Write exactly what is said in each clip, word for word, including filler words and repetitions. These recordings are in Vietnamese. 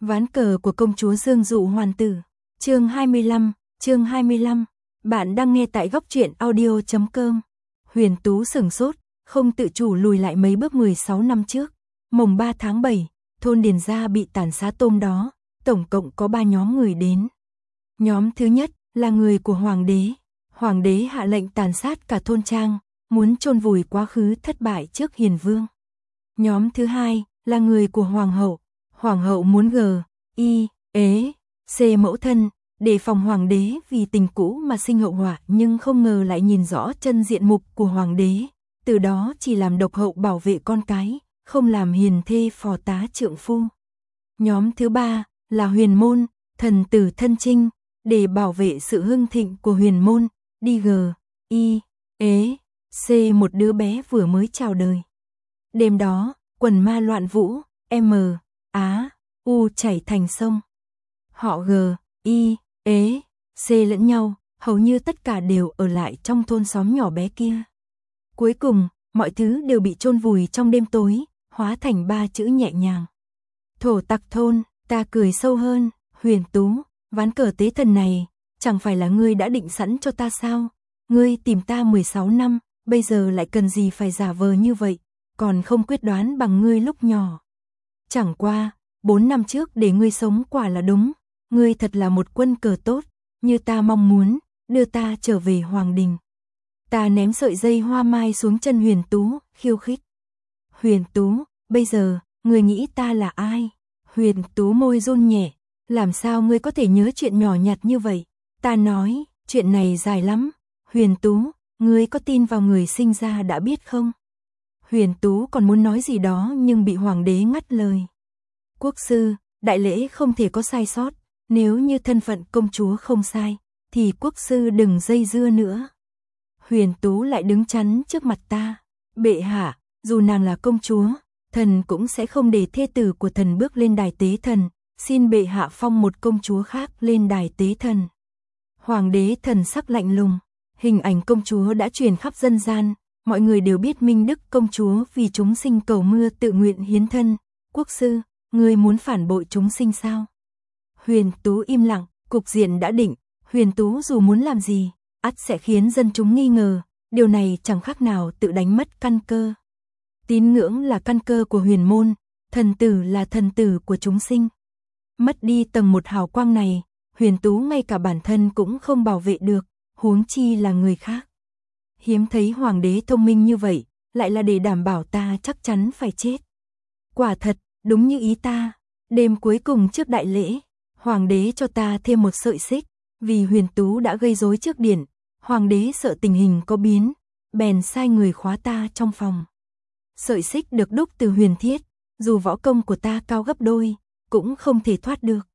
Ván cờ của công chúa Dương Dụ Hoàn Tử. Chương hai mươi lăm, chương hai mươi lăm. Bạn đang nghe tại góc truyện audio chấm com. Huyền Tú sửng sốt, không tự chủ lùi lại mấy bước mười sáu năm trước. Mồng ba tháng bảy, thôn Điền Gia bị tàn sát tôm đó, tổng cộng có ba nhóm người đến. Nhóm thứ nhất là người của hoàng đế. Hoàng đế hạ lệnh tàn sát cả thôn trang, muốn chôn vùi quá khứ thất bại trước Hiền Vương. Nhóm thứ hai là người của hoàng hậu. Hoàng hậu muốn g, y, ế, c mẫu thân, để phòng hoàng đế vì tình cũ mà sinh hậu họa, nhưng không ngờ lại nhìn rõ chân diện mục của hoàng đế, từ đó chỉ làm độc hậu bảo vệ con cái, không làm hiền thê phò tá trượng phu. Nhóm thứ ba là huyền môn, thần tử thân trinh, để bảo vệ sự hưng thịnh của huyền môn, đi g, y, ế, c một đứa bé vừa mới chào đời. Đêm đó, quần ma loạn vũ, m, á, u chảy thành sông. Họ g, y, ế, c lẫn nhau, hầu như tất cả đều ở lại trong thôn xóm nhỏ bé kia. Cuối cùng, mọi thứ đều bị chôn vùi trong đêm tối, hóa thành ba chữ nhẹ nhàng. Thổ tặc thôn. Ta cười sâu hơn, Huyền Tú, ván cờ tế thần này, chẳng phải là ngươi đã định sẵn cho ta sao? Ngươi tìm ta mười sáu năm, bây giờ lại cần gì phải giả vờ như vậy, còn không quyết đoán bằng ngươi lúc nhỏ. Chẳng qua, bốn năm trước để ngươi sống quả là đúng, ngươi thật là một quân cờ tốt, như ta mong muốn, đưa ta trở về hoàng đình. Ta ném sợi dây hoa mai xuống chân Huyền Tú, khiêu khích. Huyền Tú, bây giờ, ngươi nghĩ ta là ai? Huyền Tú môi run nhẹ, làm sao ngươi có thể nhớ chuyện nhỏ nhặt như vậy? Ta nói, chuyện này dài lắm. Huyền Tú, ngươi có tin vào người sinh ra đã biết không? Huyền Tú còn muốn nói gì đó nhưng bị hoàng đế ngắt lời. Quốc sư, đại lễ không thể có sai sót, nếu như thân phận công chúa không sai, thì quốc sư đừng dây dưa nữa. Huyền Tú lại đứng chắn trước mặt ta. Bệ hạ, dù nàng là công chúa, thần cũng sẽ không để thê tử của thần bước lên đài tế thần, xin bệ hạ phong một công chúa khác lên đài tế thần. Hoàng đế thần sắc lạnh lùng, hình ảnh công chúa đã truyền khắp dân gian, mọi người đều biết Minh Đức công chúa vì chúng sinh cầu mưa tự nguyện hiến thân. Quốc sư, ngươi muốn phản bội chúng sinh sao? Huyền Tú im lặng, cục diện đã định, Huyền Tú dù muốn làm gì, ắt sẽ khiến dân chúng nghi ngờ, điều này chẳng khác nào tự đánh mất căn cơ. Tín ngưỡng là căn cơ của huyền môn, thần tử là thần tử của chúng sinh. Mất đi tầng một hào quang này, Huyền Tú ngay cả bản thân cũng không bảo vệ được, huống chi là người khác. Hiếm thấy hoàng đế thông minh như vậy, lại là để đảm bảo ta chắc chắn phải chết. Quả thật, đúng như ý ta, đêm cuối cùng trước đại lễ, hoàng đế cho ta thêm một sợi xích, vì Huyền Tú đã gây rối trước điện, hoàng đế sợ tình hình có biến, bèn sai người khóa ta trong phòng. Sợi xích được đúc từ huyền thiết, dù võ công của ta cao gấp đôi, cũng không thể thoát được.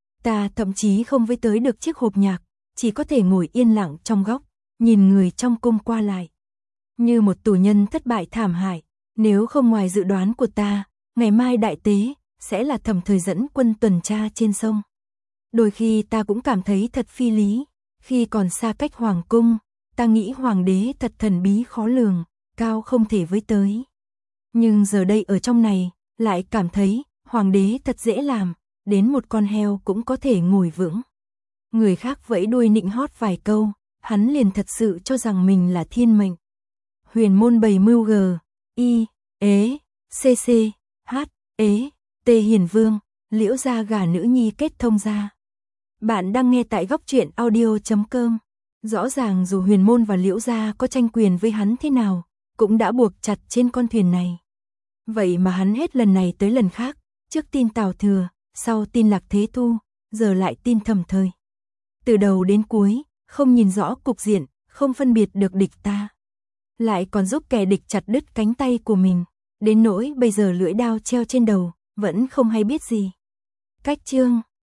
Ta thậm chí không với tới được chiếc hộp nhạc, chỉ có thể ngồi yên lặng trong góc, nhìn người trong cung qua lại. Như một tù nhân thất bại thảm hại, nếu không ngoài dự đoán của ta, ngày mai đại tế, sẽ là Thẩm Thời dẫn quân tuần tra trên sông. Đôi khi ta cũng cảm thấy thật phi lý, khi còn xa cách hoàng cung, ta nghĩ hoàng đế thật thần bí khó lường, cao không thể với tới. Nhưng giờ đây ở trong này, lại cảm thấy, hoàng đế thật dễ làm, đến một con heo cũng có thể ngồi vững. Người khác vẫy đuôi nịnh hót vài câu, hắn liền thật sự cho rằng mình là thiên mệnh. Huyền môn bày mưu g, y, ế, cc, h, ế, t Hiền Vương, Liễu gia gả nữ nhi kết thông gia. Bạn đang nghe tại góc truyện audio chấm com. Rõ ràng dù huyền môn và Liễu gia có tranh quyền với hắn thế nào, cũng đã buộc chặt trên con thuyền này. Vậy mà hắn hết lần này tới lần khác, trước tin Tào Thừa, sau tin Lạc Thế Thu, giờ lại tin Thẩm Thời. Từ đầu đến cuối, không nhìn rõ cục diện, không phân biệt được địch ta. Lại còn giúp kẻ địch chặt đứt cánh tay của mình, đến nỗi bây giờ lưỡi đao treo trên đầu, vẫn không hay biết gì. Cách chương